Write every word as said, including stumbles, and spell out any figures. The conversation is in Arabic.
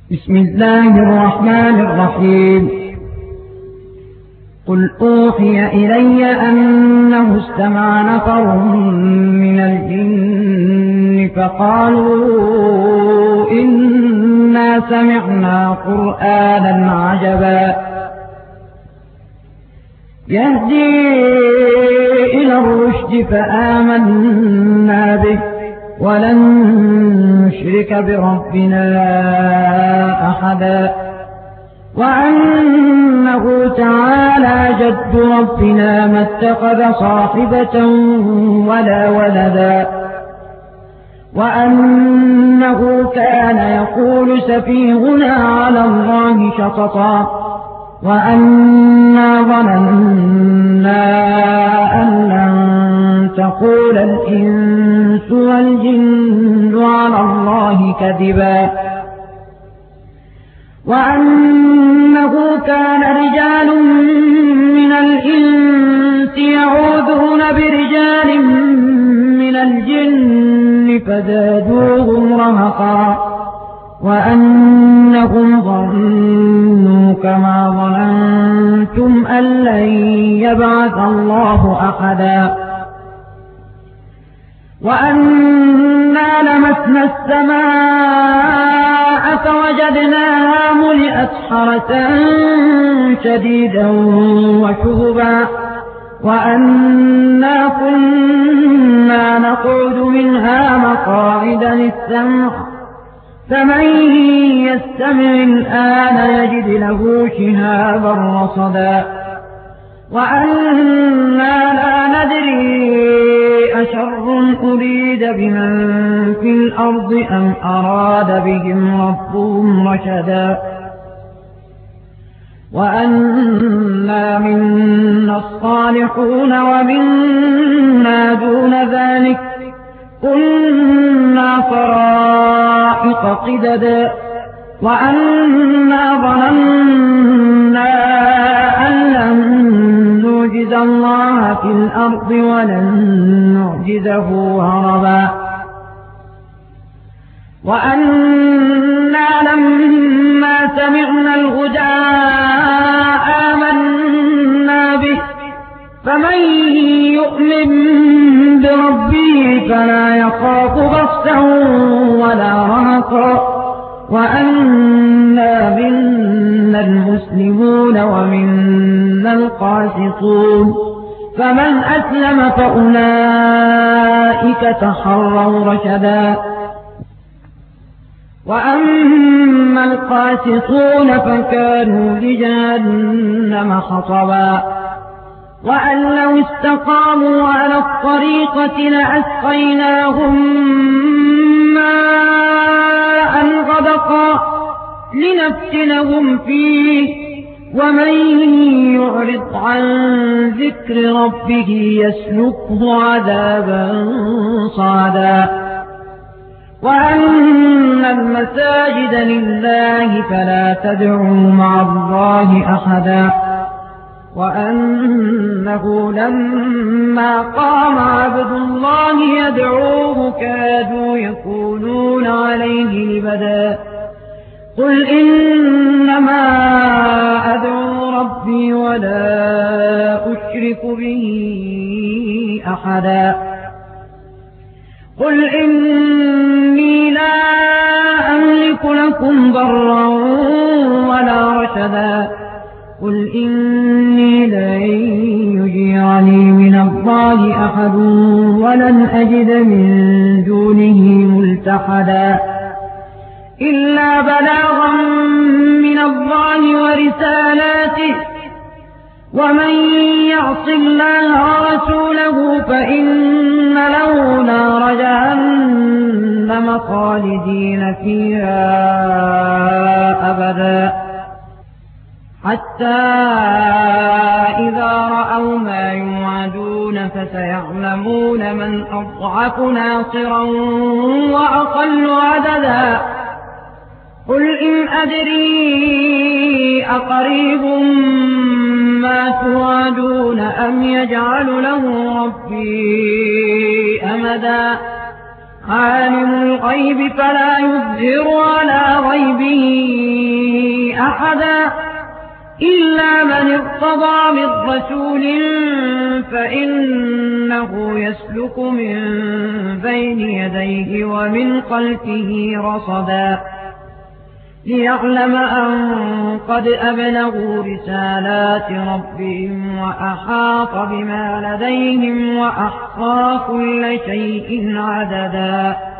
بسم الله الرحمن الرحيم. قل أوحي إلي أنه استمع نفر من الجن فقالوا إنا سمعنا قرآنا عجبا يهدي إلى الرشد فآمنا به ولن نشرك بربنا أحدا وأنه تعالى جد ربنا ما اتخذ صاحبة ولا ولدا وأنه كان يقول سفيهنا على الله شططا وأنا ظننا أن لن تقول الإنس والجن على الله كذبا وأنه كان رجال من الإنس يعوذون برجال من الجن فزادوهم رهقا وأنهم ظنوا كما ظننتم أن لن يبعث الله أحدا وأنا لمسنا السماء فوجدناها ملئت حرسا شديدا وشهبا وأنا كنا نقعد منها مقاعد للسمع فمن يستمع الآن يجد له شهابا رصدا وأنا لا ندري أشر أريد بمن في الأرض أم أراد بهم ربهم رشدا وأنا منا الصالحون ومنا دون ذلك كنا طرائق قددا وأنا ظننا أن لن نعجز الله في الأرض ولن نعجزه هربا وأنا لما سمعنا الهدى آمنا به فمن يؤمن بربه فلا يخاف بخسا ولا رهقا وأنا منا المسلمون ومنا القاسطون فمن أسلم فأولئك تحروا رشدا وأما القاسطون فكانوا لجهنم حطبا وأن لو استقاموا على الطريقة لأسقيناهم ماء غدقا لنفتنهم فيه ومن يعرض عن ذكر ربه يسلكه عذابا صعدا وأن المساجد لله فلا تدعوا مع الله أحدا وأنه لما قام عبد الله يدعوه كادوا يكونون عليه لبدا قل إنما أدعو ربي ولا أشرك به أحدا قل إني لا أملك لكم ضرا ولا رشدا قل إني لن يجيرني من الله أحد ولن أجد من دونه ملتحدا إلا بلاغا من الله ورسالاته ومن يعص الله ورسوله فإن له نار جهنم خالدين فيها أبدا حتى إذا رأوا ما يوعدون فسيعلمون من أضعف ناصرا وأقل عددا قل إن أدري أقريب ما توعدون أم يجعل له ربي أمدا عالم الغيب فلا يظهر على غيبه أحدا إلا من ارتضى من رسول فإنه يسلك من بين يديه ومن خلفه رصدا ليعلم أن قد أبلغوا رسالات ربهم وأحاط بما لديهم وأحصى كل شيء عددا.